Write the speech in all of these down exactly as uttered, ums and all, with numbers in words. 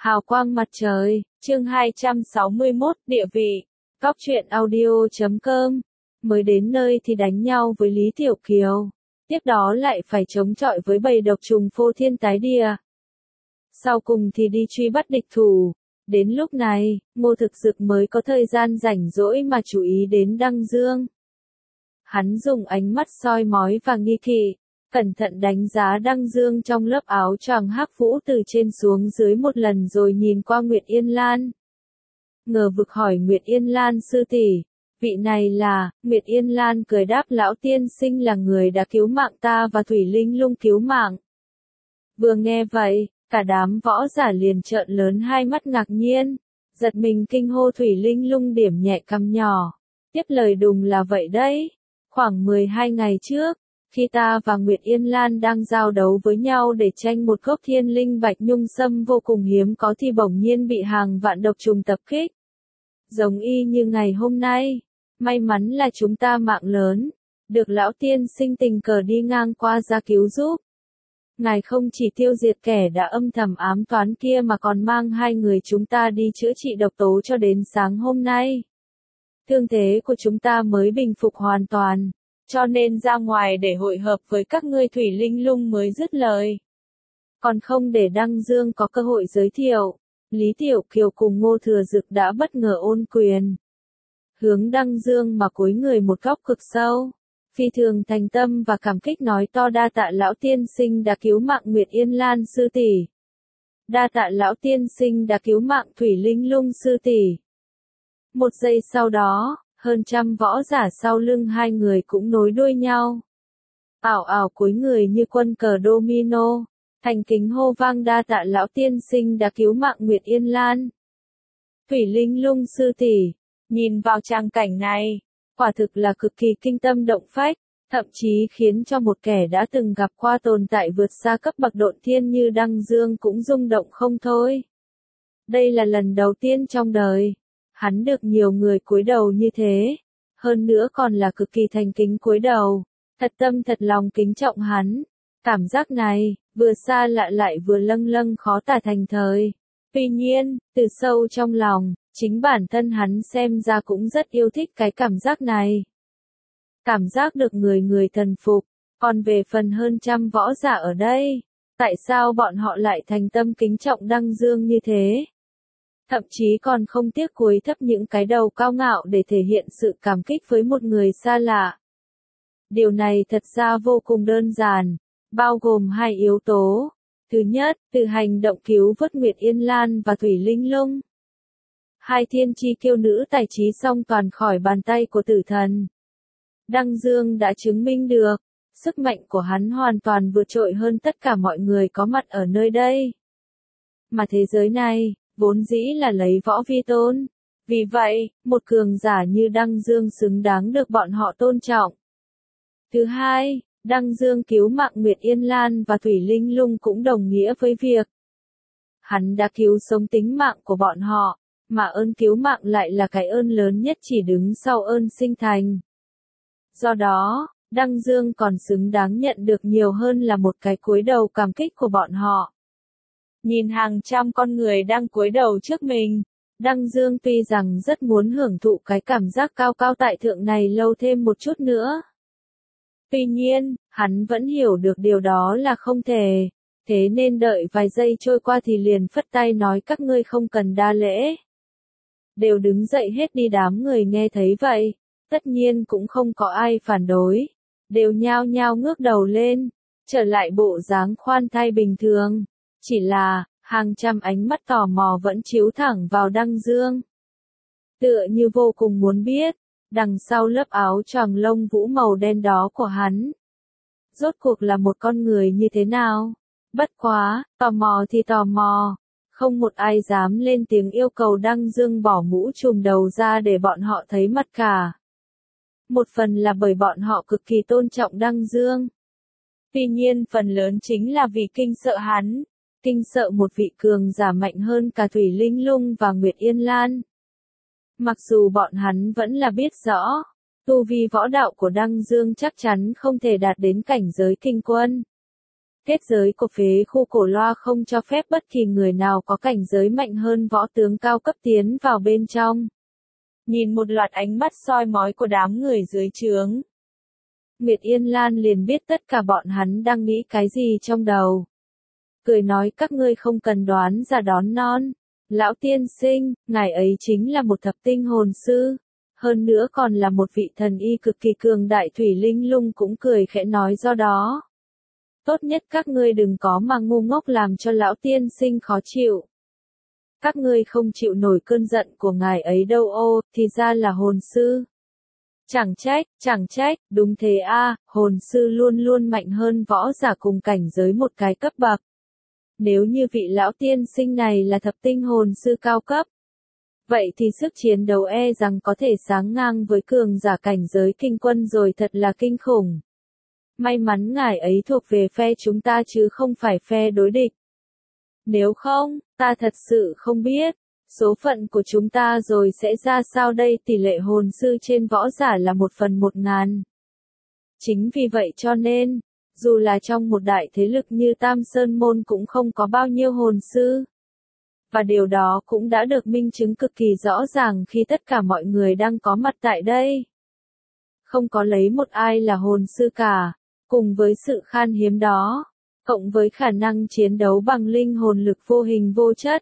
Hào quang mặt trời, chương hai trăm sáu mươi mốt, địa vị. Cóc truyện audio chấm com. Mới đến nơi thì đánh nhau với Lý Tiểu Kiều. Tiếp đó lại phải chống chọi với bầy độc trùng phô thiên tái địa. Sau cùng thì đi truy bắt địch thủ. Đến lúc này, Ngô Thực Dực mới có thời gian rảnh rỗi mà chú ý đến Đăng Dương. Hắn dùng ánh mắt soi mói và nghi kỵ, cẩn thận đánh giá Đăng Dương trong lớp áo choàng hắc vũ từ trên xuống dưới một lần rồi nhìn qua Nguyệt Yên Lan. Ngờ vực hỏi Nguyệt Yên Lan sư tỷ, vị này là, Nguyệt Yên Lan cười đáp lão tiên sinh là người đã cứu mạng ta và Thủy Linh Lung cứu mạng. Vừa nghe vậy, cả đám võ giả liền trợn lớn hai mắt ngạc nhiên, giật mình kinh hô Thủy Linh Lung điểm nhẹ cằm nhỏ. Tiếp lời đùng là vậy đấy, khoảng mười hai ngày trước, khi ta và Nguyệt Yên Lan đang giao đấu với nhau để tranh một gốc thiên linh bạch nhung sâm vô cùng hiếm có thì bỗng nhiên bị hàng vạn độc trùng tập kích. Giống y như ngày hôm nay, may mắn là chúng ta mạng lớn, được lão tiên sinh tình cờ đi ngang qua ra cứu giúp. Ngài không chỉ tiêu diệt kẻ đã âm thầm ám toán kia mà còn mang hai người chúng ta đi chữa trị độc tố cho đến sáng hôm nay. Thương thế của chúng ta mới bình phục hoàn toàn, cho nên ra ngoài để hội hợp với các ngươi. Thủy Linh Lung mới dứt lời. Còn không để Đăng Dương có cơ hội giới thiệu, Lý Tiểu Kiều cùng Ngô Thừa Dực đã bất ngờ ôn quyền. Hướng Đăng Dương mà cúi người một góc cực sâu, phi thường thành tâm và cảm kích nói to đa tạ lão tiên sinh đã cứu mạng Nguyệt Yên Lan sư tỷ. Đa tạ lão tiên sinh đã cứu mạng Thủy Linh Lung sư tỷ. Một giây sau đó, hơn trăm võ giả sau lưng hai người cũng nối đuôi nhau. Ảo ảo cúi người như quân cờ domino, thành kính hô vang đa tạ lão tiên sinh đã cứu mạng Nguyệt Yên Lan. Thủy Linh Lung sư tỷ, nhìn vào trang cảnh này, quả thực là cực kỳ kinh tâm động phách, thậm chí khiến cho một kẻ đã từng gặp qua tồn tại vượt xa cấp bậc độn thiên như Đăng Dương cũng rung động không thôi. Đây là lần đầu tiên trong đời hắn được nhiều người cúi đầu như thế, hơn nữa còn là cực kỳ thành kính cúi đầu, thật tâm thật lòng kính trọng hắn. Cảm giác này, vừa xa lạ lại vừa lâng lâng khó tả thành thời. Tuy nhiên, từ sâu trong lòng, chính bản thân hắn xem ra cũng rất yêu thích cái cảm giác này. Cảm giác được người người thần phục, còn về phần hơn trăm võ giả ở đây, tại sao bọn họ lại thành tâm kính trọng Đăng Dương như thế? Thậm chí còn không tiếc cúi thấp những cái đầu cao ngạo để thể hiện sự cảm kích với một người xa lạ. Điều này thật ra vô cùng đơn giản, bao gồm hai yếu tố. Thứ nhất, từ hành động cứu vớt Nguyệt Yên Lan và Thủy Linh Lung. Hai thiên chi kiêu nữ tài trí song toàn khỏi bàn tay của tử thần. Đăng Dương đã chứng minh được, sức mạnh của hắn hoàn toàn vượt trội hơn tất cả mọi người có mặt ở nơi đây. Mà thế giới này, vốn dĩ là lấy võ vi tôn. Vì vậy, một cường giả như Đăng Dương xứng đáng được bọn họ tôn trọng. Thứ hai, Đăng Dương cứu mạng Nguyệt Yên Lan và Thủy Linh Lung cũng đồng nghĩa với việc hắn đã cứu sống tính mạng của bọn họ, mà ơn cứu mạng lại là cái ơn lớn nhất chỉ đứng sau ơn sinh thành. Do đó, Đăng Dương còn xứng đáng nhận được nhiều hơn là một cái cúi đầu cảm kích của bọn họ. Nhìn hàng trăm con người đang cúi đầu trước mình, Đăng Dương tuy rằng rất muốn hưởng thụ cái cảm giác cao cao tại thượng này lâu thêm một chút nữa. Tuy nhiên, hắn vẫn hiểu được điều đó là không thể, thế nên đợi vài giây trôi qua thì liền phất tay nói các ngươi không cần đa lễ. Đều đứng dậy hết đi. Đám người nghe thấy vậy, tất nhiên cũng không có ai phản đối, đều nhao nhao ngước đầu lên, trở lại bộ dáng khoan thai bình thường. Chỉ là, hàng trăm ánh mắt tò mò vẫn chiếu thẳng vào Đăng Dương. Tựa như vô cùng muốn biết, đằng sau lớp áo choàng lông vũ màu đen đó của hắn, rốt cuộc là một con người như thế nào? Bất quá, tò mò thì tò mò, không một ai dám lên tiếng yêu cầu Đăng Dương bỏ mũ trùm đầu ra để bọn họ thấy mặt cả. Một phần là bởi bọn họ cực kỳ tôn trọng Đăng Dương. Tuy nhiên phần lớn chính là vì kinh sợ hắn. Kinh sợ một vị cường giả mạnh hơn cả Thủy Linh Lung và Nguyệt Yên Lan. Mặc dù bọn hắn vẫn là biết rõ, tu vi võ đạo của Đăng Dương chắc chắn không thể đạt đến cảnh giới kinh quân. Kết giới của phế khu cổ loa không cho phép bất kỳ người nào có cảnh giới mạnh hơn võ tướng cao cấp tiến vào bên trong. Nhìn một loạt ánh mắt soi mói của đám người dưới trướng, Nguyệt Yên Lan liền biết tất cả bọn hắn đang nghĩ cái gì trong đầu. Cười nói các ngươi không cần đoán ra đón non. Lão tiên sinh, ngài ấy chính là một thập tinh hồn sư. Hơn nữa còn là một vị thần y cực kỳ cường đại. Thủy Linh Lung cũng cười khẽ nói do đó. Tốt nhất các ngươi đừng có mà ngu ngốc làm cho lão tiên sinh khó chịu. Các ngươi không chịu nổi cơn giận của ngài ấy đâu ô, thì ra là hồn sư. Chẳng trách, chẳng trách, đúng thế a, hồn sư luôn luôn mạnh hơn võ giả cùng cảnh giới một cái cấp bậc. Nếu như vị lão tiên sinh này là thập tinh hồn sư cao cấp, vậy thì sức chiến đấu e rằng có thể sánh ngang với cường giả cảnh giới kinh quân rồi, thật là kinh khủng. May mắn ngài ấy thuộc về phe chúng ta chứ không phải phe đối địch. Nếu không, ta thật sự không biết, số phận của chúng ta rồi sẽ ra sao đây. Tỷ lệ hồn sư trên võ giả là một phần một ngàn. Chính vì vậy cho nên, dù là trong một đại thế lực như Tam Sơn Môn cũng không có bao nhiêu hồn sư. Và điều đó cũng đã được minh chứng cực kỳ rõ ràng khi tất cả mọi người đang có mặt tại đây. Không có lấy một ai là hồn sư cả, cùng với sự khan hiếm đó, cộng với khả năng chiến đấu bằng linh hồn lực vô hình vô chất.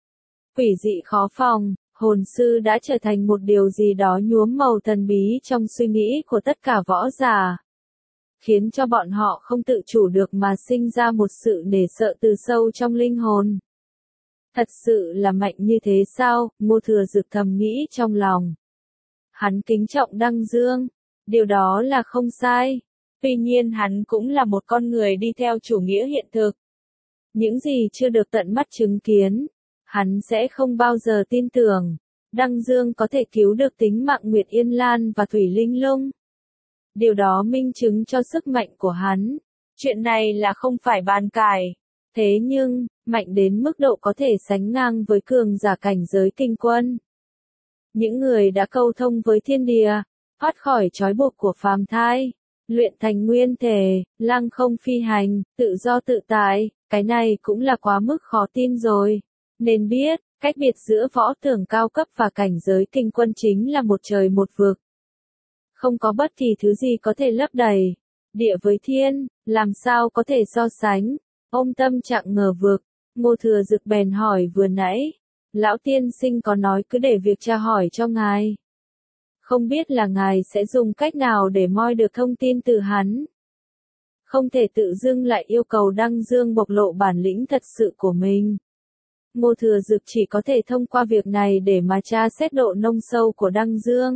Quỷ dị khó phòng, hồn sư đã trở thành một điều gì đó nhuốm màu thần bí trong suy nghĩ của tất cả võ giả, khiến cho bọn họ không tự chủ được mà sinh ra một sự nể sợ từ sâu trong linh hồn. Thật sự là mạnh như thế sao? Ngô Thừa Dực thầm nghĩ trong lòng. Hắn kính trọng Đăng Dương, điều đó là không sai. Tuy nhiên hắn cũng là một con người đi theo chủ nghĩa hiện thực. Những gì chưa được tận mắt chứng kiến, hắn sẽ không bao giờ tin tưởng. Đăng Dương có thể cứu được tính mạng Nguyệt Yên Lan và Thủy Linh Lung. Điều đó minh chứng cho sức mạnh của hắn. Chuyện này là không phải bàn cãi. Thế nhưng, mạnh đến mức độ có thể sánh ngang với cường giả cảnh giới kinh quân. Những người đã câu thông với thiên địa, thoát khỏi trói buộc của phàm thai, luyện thành nguyên thể, lăng không phi hành, tự do tự tại, cái này cũng là quá mức khó tin rồi. Nên biết, cách biệt giữa võ tưởng cao cấp và cảnh giới kinh quân chính là một trời một vực. Không có bất kỳ thứ gì có thể lấp đầy. Địa với thiên, làm sao có thể so sánh. Ông tâm trạng ngờ vực, Ngô Thừa Dực bèn hỏi vừa nãy. Lão tiên sinh có nói cứ để việc tra hỏi cho ngài. Không biết là ngài sẽ dùng cách nào để moi được thông tin từ hắn. Không thể tự dưng lại yêu cầu Đăng Dương bộc lộ bản lĩnh thật sự của mình. Ngô Thừa Dực chỉ có thể thông qua việc này để mà tra xét độ nông sâu của Đăng Dương.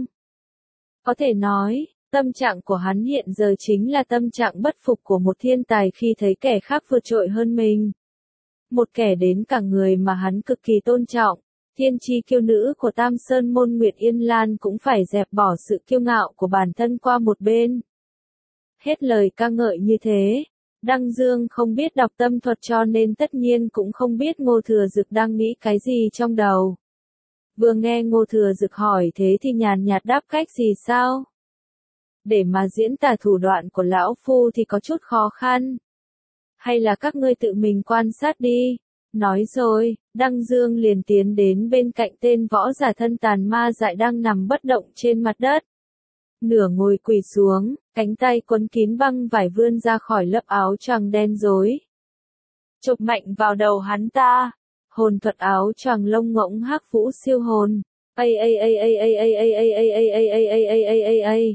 Có thể nói, tâm trạng của hắn hiện giờ chính là tâm trạng bất phục của một thiên tài khi thấy kẻ khác vượt trội hơn mình. Một kẻ đến cả người mà hắn cực kỳ tôn trọng, thiên chi kiêu nữ của Tam Sơn Môn Nguyệt Yên Lan cũng phải dẹp bỏ sự kiêu ngạo của bản thân qua một bên. Hết lời ca ngợi như thế, Đăng Dương không biết đọc tâm thuật cho nên tất nhiên cũng không biết Ngô Thừa Dực đang nghĩ cái gì trong đầu. Vừa nghe Ngô Thừa Dực hỏi thế thì nhàn nhạt đáp cách gì sao? Để mà diễn tả thủ đoạn của lão phu thì có chút khó khăn. Hay là các ngươi tự mình quan sát đi. Nói rồi, Đăng Dương liền tiến đến bên cạnh tên võ giả thân tàn ma dại đang nằm bất động trên mặt đất. Nửa ngồi quỳ xuống, cánh tay quấn kín băng vải vươn ra khỏi lớp áo choàng đen rối. Chụp mạnh vào đầu hắn ta. Hồn thuật áo choàng lông ngỗng hắc vũ siêu hồn. Ây ây ây ây ây ây ây ây ây ây ây ây ây ây ây ây ây.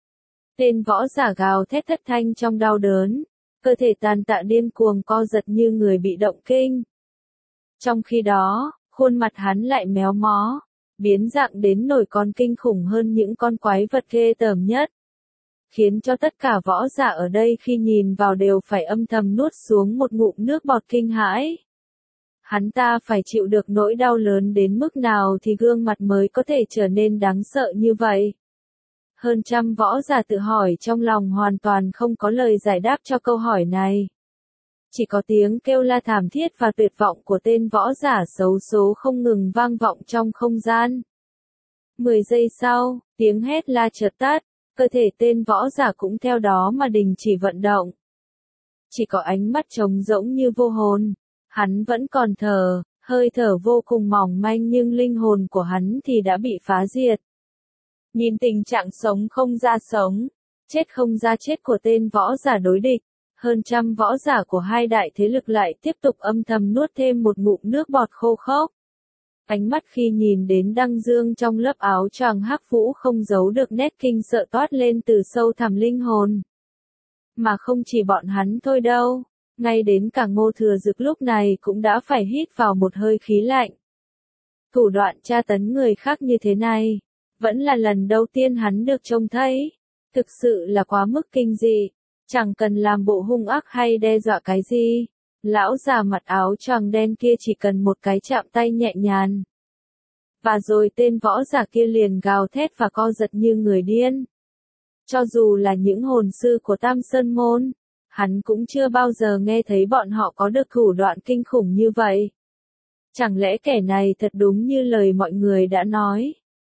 Tên võ giả gào thét thất thanh trong đau đớn, cơ thể tàn tạ điên cuồng co giật như người bị động kinh. Trong khi đó, khuôn mặt hắn lại méo mó, biến dạng đến nổi còn kinh khủng hơn những con quái vật ghê tởm nhất. Khiến cho tất cả võ giả ở đây khi nhìn vào đều phải âm thầm nuốt xuống một ngụm nước bọt kinh hãi. Hắn ta phải chịu được nỗi đau lớn đến mức nào thì gương mặt mới có thể trở nên đáng sợ như vậy. Hơn trăm võ giả tự hỏi trong lòng hoàn toàn không có lời giải đáp cho câu hỏi này. Chỉ có tiếng kêu la thảm thiết và tuyệt vọng của tên võ giả xấu số không ngừng vang vọng trong không gian. Mười giây sau, tiếng hét la chợt tắt, cơ thể tên võ giả cũng theo đó mà đình chỉ vận động. chỉ có ánh mắt trống rỗng như vô hồn. Hắn vẫn còn thở, hơi thở vô cùng mỏng manh nhưng linh hồn của hắn thì đã bị phá diệt. Nhìn tình trạng sống không ra sống, chết không ra chết của tên võ giả đối địch, hơn trăm võ giả của hai đại thế lực lại tiếp tục âm thầm nuốt thêm một ngụm nước bọt khô khốc. Ánh mắt khi nhìn đến Đăng Dương trong lớp áo choàng hắc vũ không giấu được nét kinh sợ toát lên từ sâu thẳm linh hồn. Mà không chỉ bọn hắn thôi đâu, ngay đến cả Ngô Thừa Dực lúc này cũng đã phải hít vào một hơi khí lạnh. Thủ đoạn tra tấn người khác như thế này, vẫn là lần đầu tiên hắn được trông thấy, thực sự là quá mức kinh dị, chẳng cần làm bộ hung ác hay đe dọa cái gì. Lão già mặt áo choàng đen kia chỉ cần một cái chạm tay nhẹ nhàng. Và rồi tên võ giả kia liền gào thét và co giật như người điên. Cho dù là những hồn sư của Tam Sơn Môn, hắn cũng chưa bao giờ nghe thấy bọn họ có được thủ đoạn kinh khủng như vậy. Chẳng lẽ kẻ này thật đúng như lời mọi người đã nói?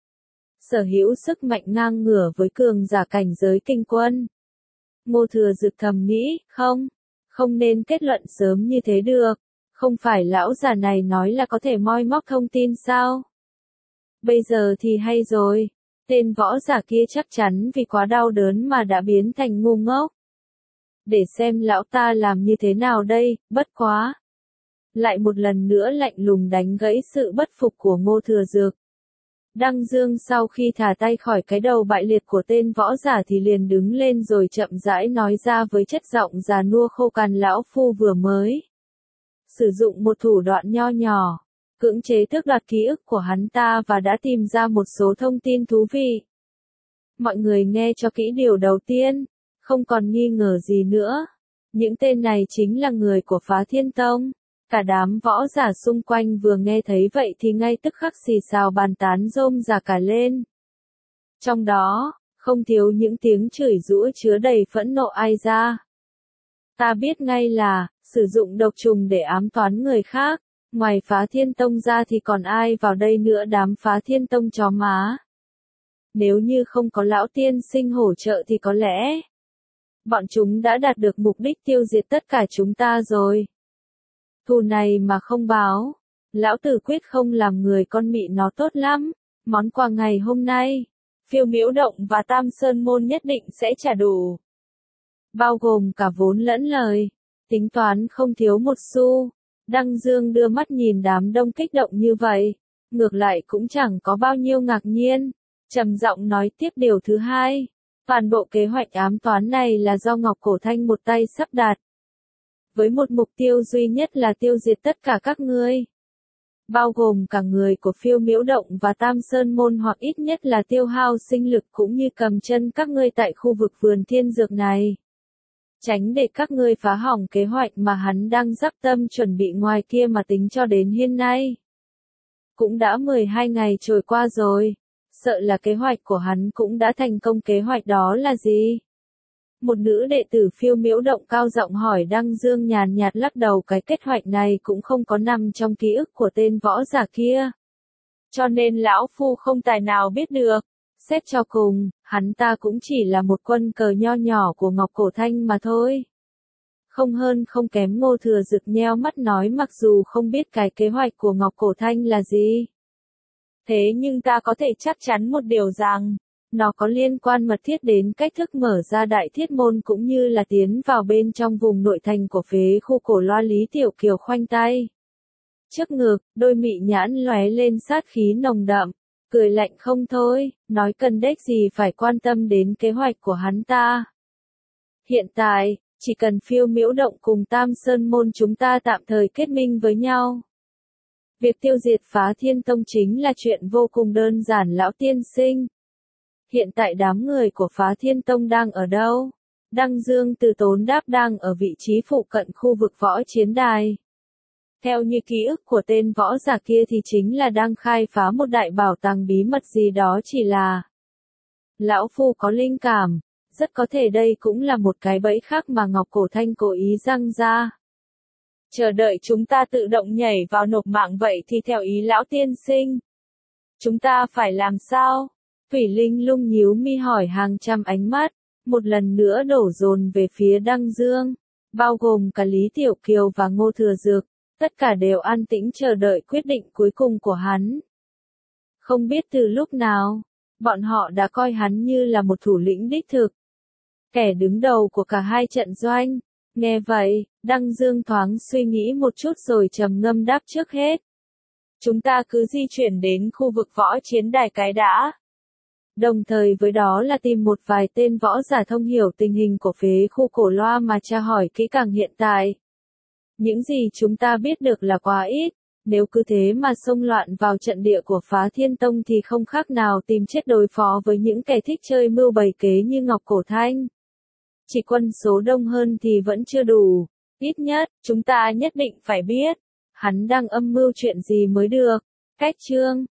Sở hữu sức mạnh ngang ngửa với cường giả cảnh giới kinh quân. Ngô Thừa Dực thầm nghĩ, không, không nên kết luận sớm như thế được, không phải lão già này nói là có thể moi móc thông tin sao? Bây giờ thì hay rồi, tên võ giả kia chắc chắn vì quá đau đớn mà đã biến thành ngu ngốc. Để xem lão ta làm như thế nào đây, bất quá. Lại một lần nữa lạnh lùng đánh gãy sự bất phục của Ngô Thừa Dực. Đăng Dương sau khi thả tay khỏi cái đầu bại liệt của tên võ giả thì liền đứng lên rồi chậm rãi nói ra với chất giọng già nua khô cằn, lão phu vừa mới sử dụng một thủ đoạn nho nhỏ, cưỡng chế tước đoạt ký ức của hắn ta và đã tìm ra một số thông tin thú vị. Mọi người nghe cho kỹ điều đầu tiên, không còn nghi ngờ gì nữa. Những tên này chính là người của Phá Thiên Tông. Cả đám võ giả xung quanh vừa nghe thấy vậy thì ngay tức khắc xì xào bàn tán rôm rả cả lên. Trong đó, không thiếu những tiếng chửi giũa chứa đầy phẫn nộ ai ra. Ta biết ngay là, sử dụng độc trùng để ám toán người khác, ngoài Phá Thiên Tông ra thì còn ai vào đây nữa, đám Phá Thiên Tông chó má. Nếu như không có lão tiên sinh hỗ trợ thì có lẽ bọn chúng đã đạt được mục đích tiêu diệt tất cả chúng ta rồi. Thù này mà không báo, lão tử quyết không làm người con mị nó tốt lắm. Món quà ngày hôm nay, Phiêu Miễu Động và Tam Sơn Môn nhất định sẽ trả đủ. Bao gồm cả vốn lẫn lời, tính toán không thiếu một xu. Đăng Dương đưa mắt nhìn đám đông kích động như vậy, ngược lại cũng chẳng có bao nhiêu ngạc nhiên, trầm giọng nói tiếp điều thứ hai. Toàn bộ kế hoạch ám toán này là do Ngọc Cổ Thanh một tay sắp đặt. Với một mục tiêu duy nhất là tiêu diệt tất cả các ngươi. Bao gồm cả người của Phiêu Miễu Động và Tam Sơn Môn, hoặc ít nhất là tiêu hao sinh lực cũng như cầm chân các ngươi tại khu vực vườn thiên dược này. Tránh để các ngươi phá hỏng kế hoạch mà hắn đang dắp tâm chuẩn bị ngoài kia mà tính cho đến hiện nay. Cũng đã mười hai ngày trôi qua rồi. Sợ là kế hoạch của hắn cũng đã thành công. Kế hoạch đó là gì? Một nữ đệ tử Phiêu Miễu Động cao giọng hỏi. Đăng Dương nhàn nhạt lắc đầu, cái kế hoạch này cũng không có nằm trong ký ức của tên võ giả kia. Cho nên lão phu không tài nào biết được. Xét cho cùng, hắn ta cũng chỉ là một quân cờ nho nhỏ của Ngọc Cổ Thanh mà thôi. Không hơn không kém. Ngô Thừa Dực nheo mắt nói, mặc dù không biết cái kế hoạch của Ngọc Cổ Thanh là gì. Thế nhưng ta có thể chắc chắn một điều rằng, nó có liên quan mật thiết đến cách thức mở ra đại thiết môn cũng như là tiến vào bên trong vùng nội thành của phế khu cổ loa. Lý Tiểu Kiều khoanh tay trước ngực, đôi mị nhãn lóe lên sát khí nồng đậm, cười lạnh không thôi, nói cần đếch gì phải quan tâm đến kế hoạch của hắn ta. Hiện tại, chỉ cần Phiêu Miễu Động cùng Tam Sơn Môn chúng ta tạm thời kết minh với nhau. Việc tiêu diệt Phá Thiên Tông chính là chuyện vô cùng đơn giản lão tiên sinh. Hiện tại đám người của Phá Thiên Tông đang ở đâu? Đăng Dương từ tốn đáp, đang ở vị trí phụ cận khu vực võ chiến đài. Theo như ký ức của tên võ giả kia thì chính là đang khai phá một đại bảo tàng bí mật gì đó, chỉ là lão phu có linh cảm, rất có thể đây cũng là một cái bẫy khác mà Ngọc Cổ Thanh cố ý răng ra. Chờ đợi chúng ta tự động nhảy vào nộp mạng vậy thì theo ý lão tiên sinh, chúng ta phải làm sao? Thủy Linh Lung nhíu mi hỏi, hàng trăm ánh mắt một lần nữa đổ dồn về phía Đăng Dương. bao gồm cả Lý Tiểu Kiều và Ngô Thừa Dược, tất cả đều an tĩnh chờ đợi quyết định cuối cùng của hắn. Không biết từ lúc nào, bọn họ đã coi hắn như là một thủ lĩnh đích thực, kẻ đứng đầu của cả hai trận doanh. Nghe vậy, Đăng Dương thoáng suy nghĩ một chút rồi trầm ngâm đáp trước hết. Chúng ta cứ di chuyển đến khu vực võ chiến đài cái đã. Đồng thời với đó là tìm một vài tên võ giả thông hiểu tình hình của phế khu Cổ Loa mà tra hỏi kỹ càng hiện tại. Những gì chúng ta biết được là quá ít, nếu cứ thế mà xông loạn vào trận địa của Phá Thiên Tông thì không khác nào tìm chết đối phó với những kẻ thích chơi mưu bày kế như Ngọc Cổ Thanh. Chỉ quân số đông hơn thì vẫn chưa đủ, ít nhất, chúng ta nhất định phải biết, hắn đang âm mưu chuyện gì mới được. Cách chương